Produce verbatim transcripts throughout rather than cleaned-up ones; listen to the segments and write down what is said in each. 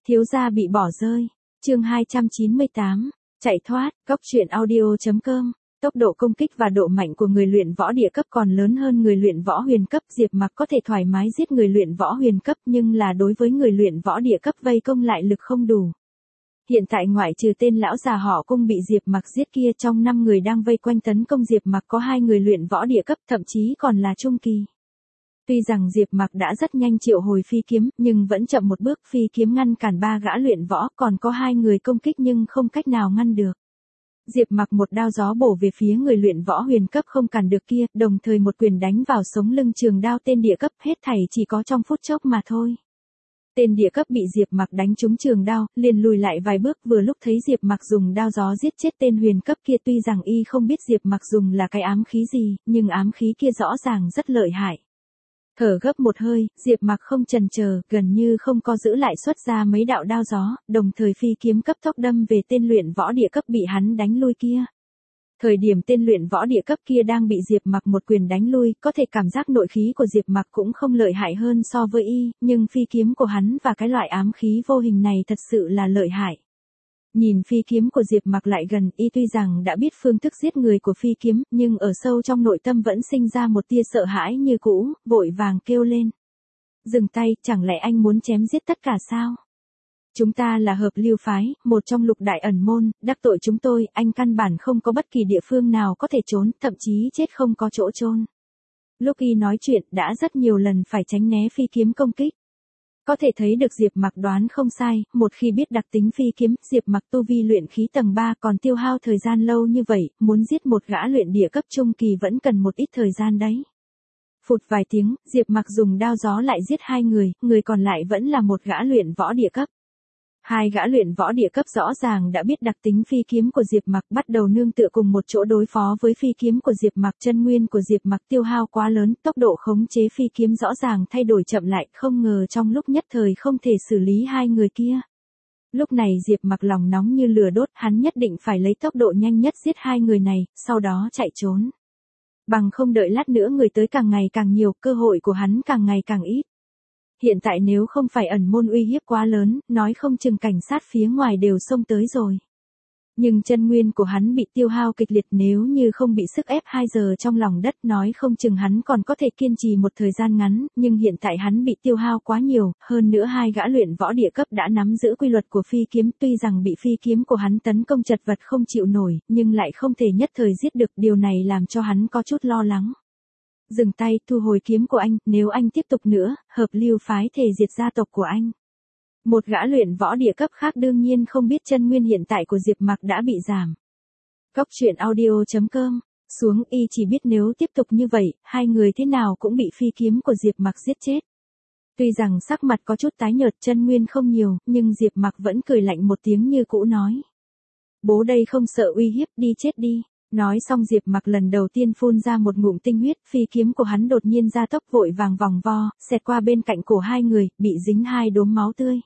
Thiếu gia bị bỏ rơi. Chương hai trăm chín mươi tám. Chạy thoát. Cốc truyện audio.com. Tốc độ công kích và độ mạnh của người luyện võ địa cấp còn lớn hơn người luyện võ huyền cấp. Diệp Mặc có thể thoải mái giết người luyện võ huyền cấp, nhưng là đối với người luyện võ địa cấp vây công lại lực không đủ. Hiện tại ngoại trừ tên lão già họ Cung bị Diệp Mặc giết kia, trong năm người đang vây quanh tấn công Diệp Mặc có hai người luyện võ địa cấp, thậm chí còn là trung kỳ. Tuy rằng Diệp Mặc đã rất nhanh triệu hồi phi kiếm, nhưng vẫn chậm một bước. Phi kiếm ngăn cản ba gã luyện võ, còn có hai người công kích nhưng không cách nào ngăn được. Diệp Mặc một đao gió bổ về phía người luyện võ huyền cấp không cản được kia, đồng thời một quyền đánh vào sống lưng trường đao tên địa cấp, hết thảy chỉ có trong phút chốc mà thôi. Tên địa cấp bị Diệp Mặc đánh trúng trường đao, liền lùi lại vài bước, vừa lúc thấy Diệp Mặc dùng đao gió giết chết tên huyền cấp kia. Tuy rằng y không biết Diệp Mặc dùng là cái ám khí gì, nhưng ám khí kia rõ ràng rất lợi hại. Thở gấp một hơi, Diệp Mặc không chần chờ, gần như không có giữ lại xuất ra mấy đạo đao gió, đồng thời phi kiếm cấp tốc đâm về tên luyện võ địa cấp bị hắn đánh lui kia. Thời điểm tên luyện võ địa cấp kia đang bị Diệp Mặc một quyền đánh lui, có thể cảm giác nội khí của Diệp Mặc cũng không lợi hại hơn so với y, nhưng phi kiếm của hắn và cái loại ám khí vô hình này thật sự là lợi hại. Nhìn phi kiếm của Diệp Mặc lại gần, y tuy rằng đã biết phương thức giết người của phi kiếm, nhưng ở sâu trong nội tâm vẫn sinh ra một tia sợ hãi như cũ, vội vàng kêu lên. Dừng tay, chẳng lẽ anh muốn chém giết tất cả sao? Chúng ta là Hợp Lưu phái, một trong lục đại ẩn môn, đắc tội chúng tôi, anh căn bản không có bất kỳ địa phương nào có thể trốn, thậm chí chết không có chỗ chôn. Lúc y nói chuyện, đã rất nhiều lần phải tránh né phi kiếm công kích. Có thể thấy được Diệp Mặc đoán không sai, một khi biết đặc tính phi kiếm, Diệp Mặc tu vi luyện khí tầng ba còn tiêu hao thời gian lâu như vậy, muốn giết một gã luyện địa cấp trung kỳ vẫn cần một ít thời gian đấy. Phụt vài tiếng, Diệp Mặc dùng đao gió lại giết hai người, người còn lại vẫn là một gã luyện võ địa cấp. Hai gã luyện võ địa cấp rõ ràng đã biết đặc tính phi kiếm của Diệp Mặc, bắt đầu nương tựa cùng một chỗ đối phó với phi kiếm của Diệp Mặc. Chân nguyên của Diệp Mặc tiêu hao quá lớn, tốc độ khống chế phi kiếm rõ ràng thay đổi chậm lại, không ngờ trong lúc nhất thời không thể xử lý hai người kia. Lúc này Diệp Mặc lòng nóng như lửa đốt, hắn nhất định phải lấy tốc độ nhanh nhất giết hai người này, sau đó chạy trốn. Bằng không đợi lát nữa người tới càng ngày càng nhiều, cơ hội của hắn càng ngày càng ít. Hiện tại nếu không phải ẩn môn uy hiếp quá lớn, nói không chừng cảnh sát phía ngoài đều xông tới rồi. Nhưng chân nguyên của hắn bị tiêu hao kịch liệt, nếu như không bị sức ép hai giờ trong lòng đất, nói không chừng hắn còn có thể kiên trì một thời gian ngắn, nhưng hiện tại hắn bị tiêu hao quá nhiều, hơn nữa hai gã luyện võ địa cấp đã nắm giữ quy luật của phi kiếm, tuy rằng bị phi kiếm của hắn tấn công chật vật không chịu nổi, nhưng lại không thể nhất thời giết được, điều này làm cho hắn có chút lo lắng. Dừng tay, thu hồi kiếm của anh, nếu anh tiếp tục nữa, Hợp Lưu phái thề diệt gia tộc của anh. Một gã luyện võ địa cấp khác đương nhiên không biết chân nguyên hiện tại của Diệp Mặc đã bị giảm. Cốc truyện audio.com. Xuống, y chỉ biết nếu tiếp tục như vậy, hai người thế nào cũng bị phi kiếm của Diệp Mặc giết chết. Tuy rằng sắc mặt có chút tái nhợt, chân nguyên không nhiều, nhưng Diệp Mặc vẫn cười lạnh một tiếng như cũ nói. Bố đây không sợ uy hiếp, đi chết đi. Nói xong Diệp Mặc lần đầu tiên phun ra một ngụm tinh huyết, phi kiếm của hắn đột nhiên gia tốc vội vàng vòng vo, xẹt qua bên cạnh cổ hai người, bị dính hai đốm máu tươi.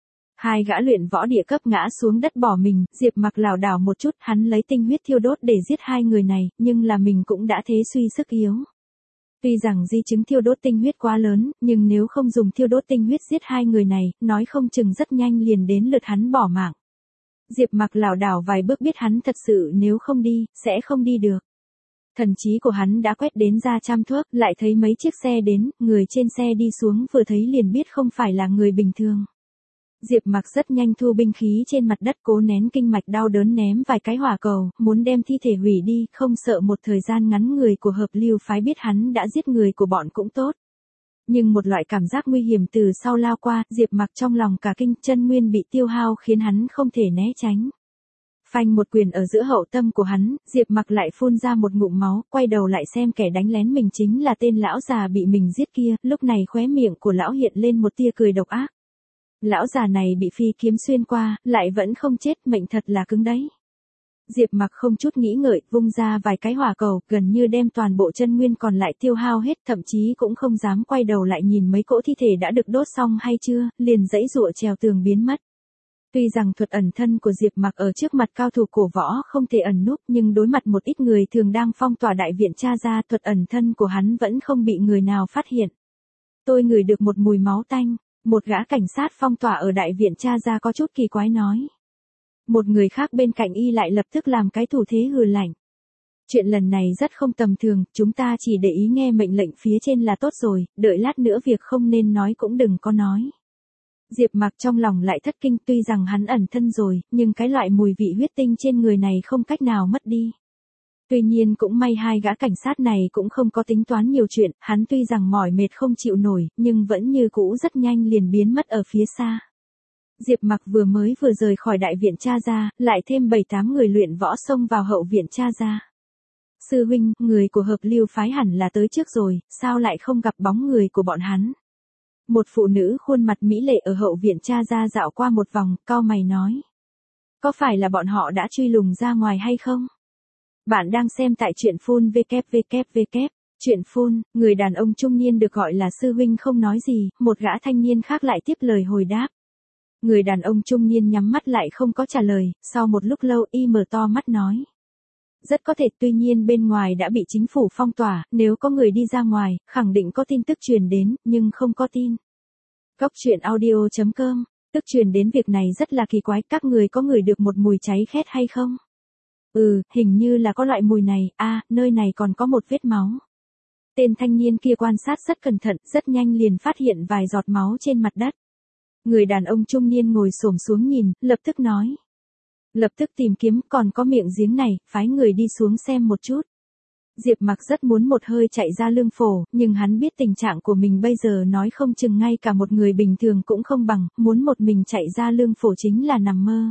Hai gã luyện võ địa cấp ngã xuống đất bỏ mình, Diệp Mặc lảo đảo một chút, hắn lấy tinh huyết thiêu đốt để giết hai người này, nhưng là mình cũng đã thế suy sức yếu. Tuy rằng di chứng thiêu đốt tinh huyết quá lớn, nhưng nếu không dùng thiêu đốt tinh huyết giết hai người này, nói không chừng rất nhanh liền đến lượt hắn bỏ mạng. Diệp Mặc lảo đảo vài bước, biết hắn thật sự nếu không đi, sẽ không đi được. Thần trí của hắn đã quét đến ra trăm thước, lại thấy mấy chiếc xe đến, người trên xe đi xuống vừa thấy liền biết không phải là người bình thường. Diệp Mặc rất nhanh thu binh khí trên mặt đất, cố nén kinh mạch đau đớn ném vài cái hỏa cầu, muốn đem thi thể hủy đi, không sợ một thời gian ngắn người của Hợp Lưu phái biết hắn đã giết người của bọn cũng tốt. Nhưng một loại cảm giác nguy hiểm từ sau lao qua, Diệp Mặc trong lòng cả kinh, chân nguyên bị tiêu hao khiến hắn không thể né tránh. Phanh một quyền ở giữa hậu tâm của hắn, Diệp Mặc lại phun ra một ngụm máu, quay đầu lại xem kẻ đánh lén mình chính là tên lão già bị mình giết kia, lúc này khóe miệng của lão hiện lên một tia cười độc ác. Lão già này bị phi kiếm xuyên qua, lại vẫn không chết, mệnh thật là cứng đấy. Diệp Mặc không chút nghĩ ngợi, vung ra vài cái hỏa cầu, gần như đem toàn bộ chân nguyên còn lại tiêu hao hết, thậm chí cũng không dám quay đầu lại nhìn mấy cỗ thi thể đã được đốt xong hay chưa, liền giãy giụa trèo tường biến mất. Tuy rằng thuật ẩn thân của Diệp Mặc ở trước mặt cao thủ cổ võ không thể ẩn núp, nhưng đối mặt một ít người thường đang phong tỏa đại viện tra ra, thuật ẩn thân của hắn vẫn không bị người nào phát hiện. Tôi ngửi được một mùi máu tanh. Một gã cảnh sát phong tỏa ở đại viện tra ra có chút kỳ quái nói. Một người khác bên cạnh y lại lập tức làm cái thủ thế hừ lạnh. Chuyện lần này rất không tầm thường, chúng ta chỉ để ý nghe mệnh lệnh phía trên là tốt rồi, đợi lát nữa việc không nên nói cũng đừng có nói. Diệp Mặc trong lòng lại thất kinh, tuy rằng hắn ẩn thân rồi, nhưng cái loại mùi vị huyết tinh trên người này không cách nào mất đi. Tuy nhiên cũng may hai gã cảnh sát này cũng không có tính toán nhiều chuyện, hắn tuy rằng mỏi mệt không chịu nổi, nhưng vẫn như cũ rất nhanh liền biến mất ở phía xa. Diệp Mặc vừa mới vừa rời khỏi đại viện tra ra, lại thêm bảy tám người luyện võ xông vào hậu viện tra ra. Sư huynh, người của hợp lưu phái hẳn là tới trước rồi, sao lại không gặp bóng người của bọn hắn? Một phụ nữ khuôn mặt mỹ lệ ở hậu viện tra ra dạo qua một vòng, cau mày nói. Có phải là bọn họ đã truy lùng ra ngoài hay không? Bạn đang xem tại truyện phun vê kép vê kép vê kép. Truyện phun, người đàn ông trung niên được gọi là sư huynh không nói gì, một gã thanh niên khác lại tiếp lời hồi đáp. Người đàn ông trung niên nhắm mắt lại không có trả lời, sau một lúc lâu y mở to mắt nói. Rất có thể, tuy nhiên bên ngoài đã bị chính phủ phong tỏa, nếu có người đi ra ngoài, khẳng định có tin tức truyền đến, nhưng không có tin. Cốc truyện audio chấm com, tức truyền đến việc này rất là kỳ quái, các người có ngửi được một mùi cháy khét hay không? Ừ, hình như là có loại mùi này, a, à, nơi này còn có một vết máu. Tên thanh niên kia quan sát rất cẩn thận, rất nhanh liền phát hiện vài giọt máu trên mặt đất. Người đàn ông trung niên ngồi xổm xuống nhìn, lập tức nói. Lập tức tìm kiếm, còn có miệng giếng này, phái người đi xuống xem một chút. Diệp Mặc rất muốn một hơi chạy ra lương phổ, nhưng hắn biết tình trạng của mình bây giờ nói không chừng ngay cả một người bình thường cũng không bằng, muốn một mình chạy ra lương phổ chính là nằm mơ.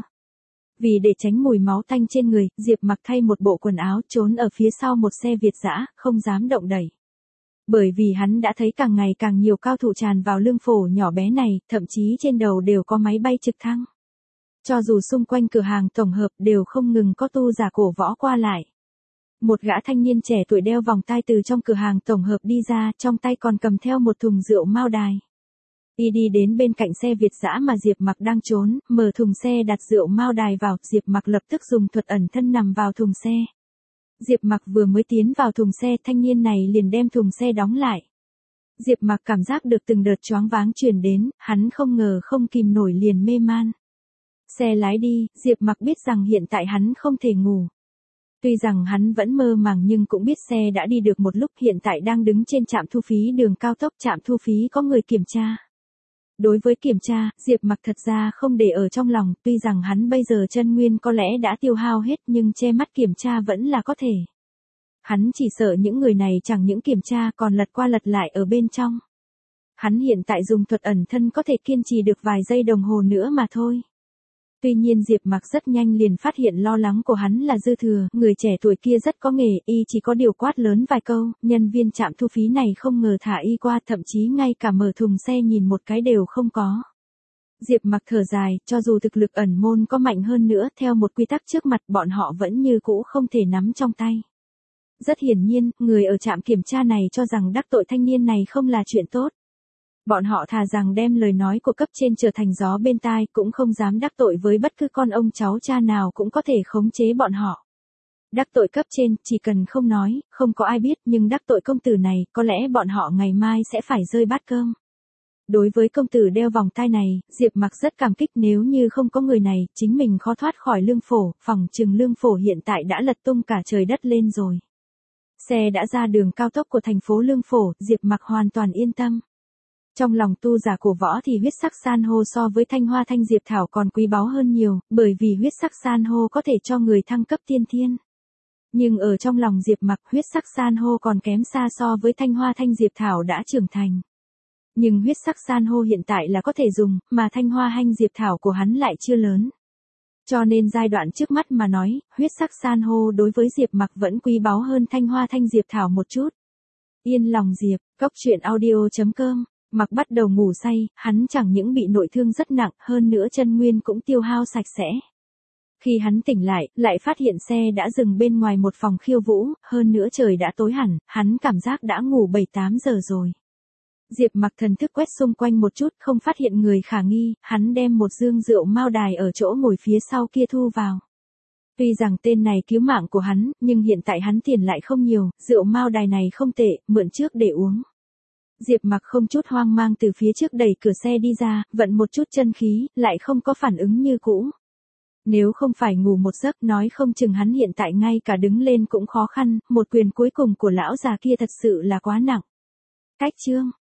Vì để tránh mùi máu tanh trên người, Diệp Mặc thay một bộ quần áo trốn ở phía sau một xe Việt dã, không dám động đẩy. Bởi vì hắn đã thấy càng ngày càng nhiều cao thủ tràn vào lương phổ nhỏ bé này, thậm chí trên đầu đều có máy bay trực thăng. Cho dù xung quanh cửa hàng tổng hợp đều không ngừng có tu giả cổ võ qua lại. Một gã thanh niên trẻ tuổi đeo vòng tai từ trong cửa hàng tổng hợp đi ra, trong tay còn cầm theo một thùng rượu Mao Đài. Y đi đến bên cạnh xe Việt dã mà Diệp Mặc đang trốn, mở thùng xe đặt rượu Mao Đài vào, Diệp Mặc lập tức dùng thuật ẩn thân nằm vào thùng xe. Diệp Mặc vừa mới tiến vào thùng xe, thanh niên này liền đem thùng xe đóng lại. Diệp Mặc cảm giác được từng đợt choáng váng truyền đến, hắn không ngờ không kìm nổi liền mê man. Xe lái đi, Diệp Mặc biết rằng hiện tại hắn không thể ngủ. Tuy rằng hắn vẫn mơ màng nhưng cũng biết xe đã đi được một lúc, hiện tại đang đứng trên trạm thu phí đường cao tốc, trạm thu phí có người kiểm tra. Đối với kiểm tra, Diệp Mặc thật ra không để ở trong lòng, tuy rằng hắn bây giờ chân nguyên có lẽ đã tiêu hao hết nhưng che mắt kiểm tra vẫn là có thể. Hắn chỉ sợ những người này chẳng những kiểm tra còn lật qua lật lại ở bên trong. Hắn hiện tại dùng thuật ẩn thân có thể kiên trì được vài giây đồng hồ nữa mà thôi. Tuy nhiên Diệp Mặc rất nhanh liền phát hiện lo lắng của hắn là dư thừa, người trẻ tuổi kia rất có nghề, y chỉ có điều quát lớn vài câu, nhân viên trạm thu phí này không ngờ thả y qua, thậm chí ngay cả mở thùng xe nhìn một cái đều không có. Diệp Mặc thở dài, cho dù thực lực ẩn môn có mạnh hơn nữa, theo một quy tắc trước mặt bọn họ vẫn như cũ không thể nắm trong tay. Rất hiển nhiên, người ở trạm kiểm tra này cho rằng đắc tội thanh niên này không là chuyện tốt. Bọn họ thà rằng đem lời nói của cấp trên trở thành gió bên tai, cũng không dám đắc tội với bất cứ con ông cháu cha nào cũng có thể khống chế bọn họ. Đắc tội cấp trên, chỉ cần không nói, không có ai biết, nhưng đắc tội công tử này, có lẽ bọn họ ngày mai sẽ phải rơi bát cơm. Đối với công tử đeo vòng tai này, Diệp Mặc rất cảm kích, nếu như không có người này, chính mình khó thoát khỏi lương phổ, phỏng chừng lương phổ hiện tại đã lật tung cả trời đất lên rồi. Xe đã ra đường cao tốc của thành phố Lương Phổ, Diệp Mặc hoàn toàn yên tâm. Trong lòng tu giả cổ võ thì huyết sắc san hô so với thanh hoa thanh diệp thảo còn quý báu hơn nhiều, bởi vì huyết sắc san hô có thể cho người thăng cấp tiên thiên. Nhưng ở trong lòng Diệp Mặc, huyết sắc san hô còn kém xa so với thanh hoa thanh diệp thảo đã trưởng thành. Nhưng huyết sắc san hô hiện tại là có thể dùng, mà thanh hoa thanh diệp thảo của hắn lại chưa lớn. Cho nên giai đoạn trước mắt mà nói, huyết sắc san hô đối với Diệp Mặc vẫn quý báu hơn thanh hoa thanh diệp thảo một chút. Yên lòng Diệp, cốc truyện audio chấm com. Mặc bắt đầu ngủ say, hắn chẳng những bị nội thương rất nặng, hơn nữa chân nguyên cũng tiêu hao sạch sẽ. Khi hắn tỉnh lại, lại phát hiện xe đã dừng bên ngoài một phòng khiêu vũ, hơn nữa trời đã tối hẳn, hắn cảm giác đã ngủ bảy tám giờ rồi. Diệp Mặc thần thức quét xung quanh một chút, không phát hiện người khả nghi, hắn đem một dương rượu Mao Đài ở chỗ ngồi phía sau kia thu vào. Tuy rằng tên này cứu mạng của hắn, nhưng hiện tại hắn tiền lại không nhiều, rượu Mao Đài này không tệ, mượn trước để uống. Diệp Mặc không chút hoang mang từ phía trước đẩy cửa xe đi ra, vận một chút chân khí, lại không có phản ứng như cũ. Nếu không phải ngủ một giấc nói không chừng hắn hiện tại ngay cả đứng lên cũng khó khăn, một quyền cuối cùng của lão già kia thật sự là quá nặng. Cách chương